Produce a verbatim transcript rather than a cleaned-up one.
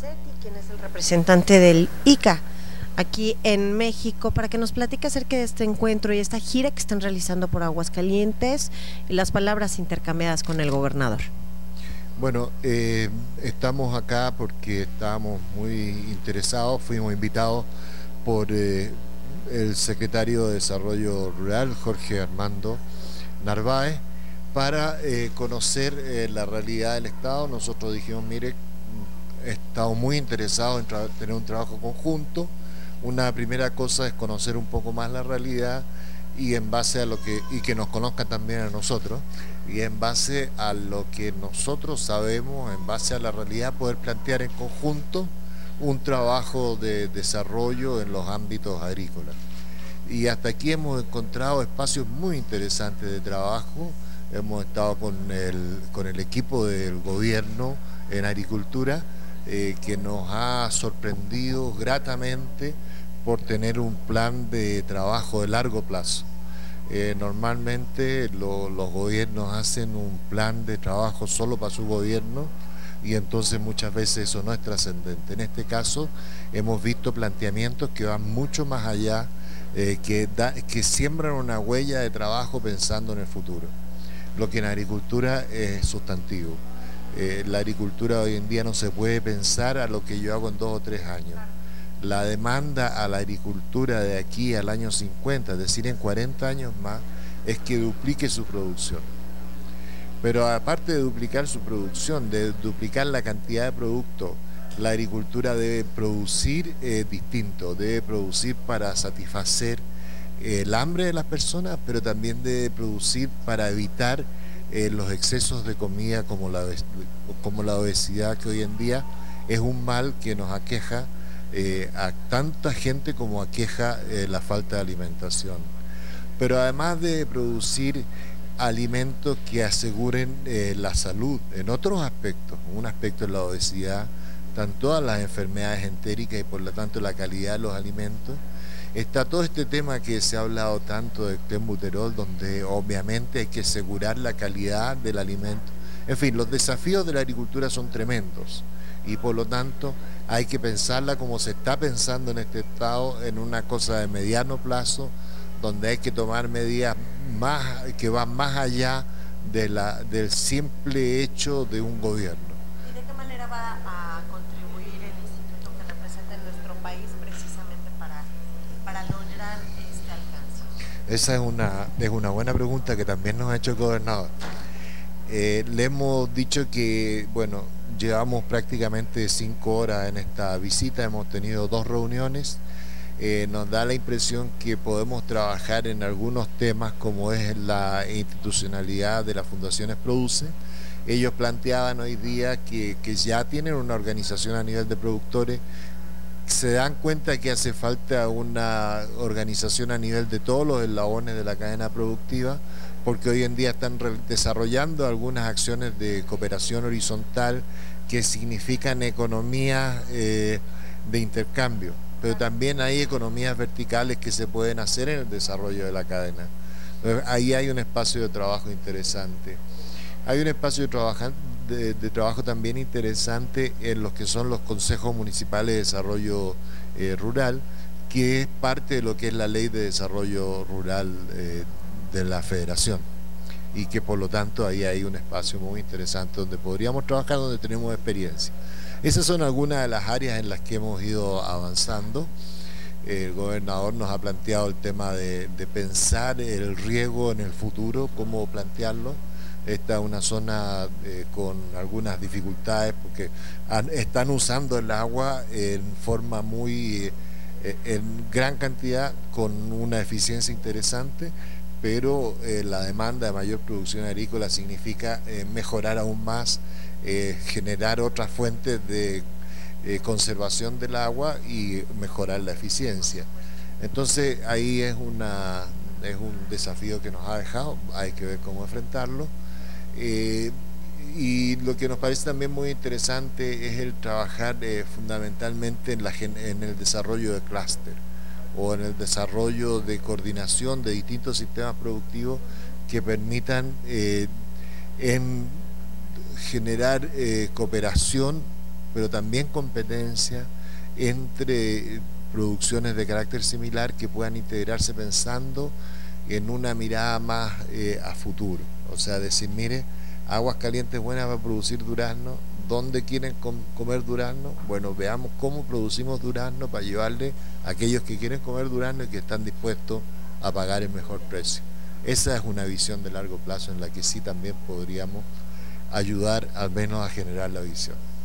Lorenzetti, quien es el representante del I C A aquí en México, para que nos platique acerca de este encuentro y esta gira que están realizando por Aguascalientes y las palabras intercambiadas con el gobernador. Bueno, eh, estamos acá porque estábamos muy interesados, fuimos invitados por eh, el secretario de Desarrollo Rural, Jorge Armando Narváez, para eh, conocer eh, la realidad del Estado. Nosotros dijimos, mire, estamos muy interesados en tener un trabajo conjunto. Una primera cosa es conocer un poco más la realidad y en base a lo que y que nos conozcan también a nosotros, y en base a lo que nosotros sabemos, en base a la realidad, poder plantear en conjunto un trabajo de desarrollo en los ámbitos agrícolas. Y hasta aquí hemos encontrado espacios muy interesantes de trabajo. Hemos estado con el, con el equipo del gobierno en agricultura, eh, que nos ha sorprendido gratamente por tener un plan de trabajo de largo plazo. Eh, normalmente lo, los gobiernos hacen un plan de trabajo solo para su gobierno y entonces muchas veces eso no es trascendente. En este caso hemos visto planteamientos que van mucho más allá, eh, que, da, que siembran una huella de trabajo pensando en el futuro, lo que en agricultura es sustantivo. Eh, la agricultura hoy en día no se puede pensar a lo que yo hago en dos o tres años. La demanda a la agricultura de aquí al año cincuenta, es decir, en cuarenta años más, es que duplique su producción. Pero aparte de duplicar su producción, de duplicar la cantidad de productos, la agricultura debe producir eh, distinto, debe producir para satisfacer eh, el hambre de las personas, pero también debe producir para evitar eh, los excesos de comida como la, como la obesidad, que hoy en día es un mal que nos aqueja Eh, a tanta gente como aqueja eh, la falta de alimentación. Pero además de producir alimentos que aseguren eh, la salud en otros aspectos, un aspecto es la obesidad, están todas las enfermedades entéricas y por lo tanto la calidad de los alimentos. Está todo este tema que se ha hablado tanto del clenbuterol, donde obviamente hay que asegurar la calidad del alimento. En fin, los desafíos de la agricultura son tremendos y por lo tanto hay que pensarla como se está pensando en este estado, en una cosa de mediano plazo, donde hay que tomar medidas más que van más allá de la, del simple hecho de un gobierno. ¿Y de qué manera va a contribuir el instituto que representa en nuestro país precisamente para, para lograr este alcance? Esa es una, es una buena pregunta que también nos ha hecho el gobernador. Eh, le hemos dicho que, bueno, llevamos prácticamente cinco horas en esta visita, hemos tenido dos reuniones, eh, nos da la impresión que podemos trabajar en algunos temas como es la institucionalidad de las fundaciones Produce. Ellos planteaban hoy día que, que ya tienen una organización a nivel de productores, se dan cuenta que hace falta una organización a nivel de todos los eslabones de la cadena productiva, porque hoy en día están desarrollando algunas acciones de cooperación horizontal que significan economías eh, de intercambio, pero también hay economías verticales que se pueden hacer en el desarrollo de la cadena. Entonces, ahí hay un espacio de trabajo interesante. Hay un espacio de trabajo, de, de trabajo también interesante en los que son los consejos municipales de desarrollo eh, rural, que es parte de lo que es la ley de desarrollo rural eh, de la federación, y que por lo tanto ahí hay un espacio muy interesante donde podríamos trabajar, donde tenemos experiencia. Esas son algunas de las áreas en las que hemos ido avanzando. El gobernador nos ha planteado el tema de, de pensar el riego en el futuro, cómo plantearlo. Esta es una zona eh, con algunas dificultades porque han, están usando el agua en forma muy, eh, en gran cantidad, con una eficiencia interesante, pero eh, la demanda de mayor producción agrícola significa eh, mejorar aún más, eh, generar otras fuentes de eh, conservación del agua y mejorar la eficiencia. Entonces ahí es, una, es un desafío que nos ha dejado, hay que ver cómo enfrentarlo. Eh, y lo que nos parece también muy interesante es el trabajar eh, fundamentalmente en, la, en el desarrollo de clúster, o en el desarrollo de coordinación de distintos sistemas productivos que permitan eh, en generar eh, cooperación pero también competencia entre producciones de carácter similar que puedan integrarse pensando en una mirada más eh, a futuro. O sea, decir, mire, Aguascalientes es buena para producir durazno. ¿Dónde quieren com comer durazno? Bueno, veamos cómo producimos durazno para llevarle a aquellos que quieren comer durazno y que están dispuestos a pagar el mejor precio. Esa es una visión de largo plazo en la que sí también podríamos ayudar al menos a generar la visión.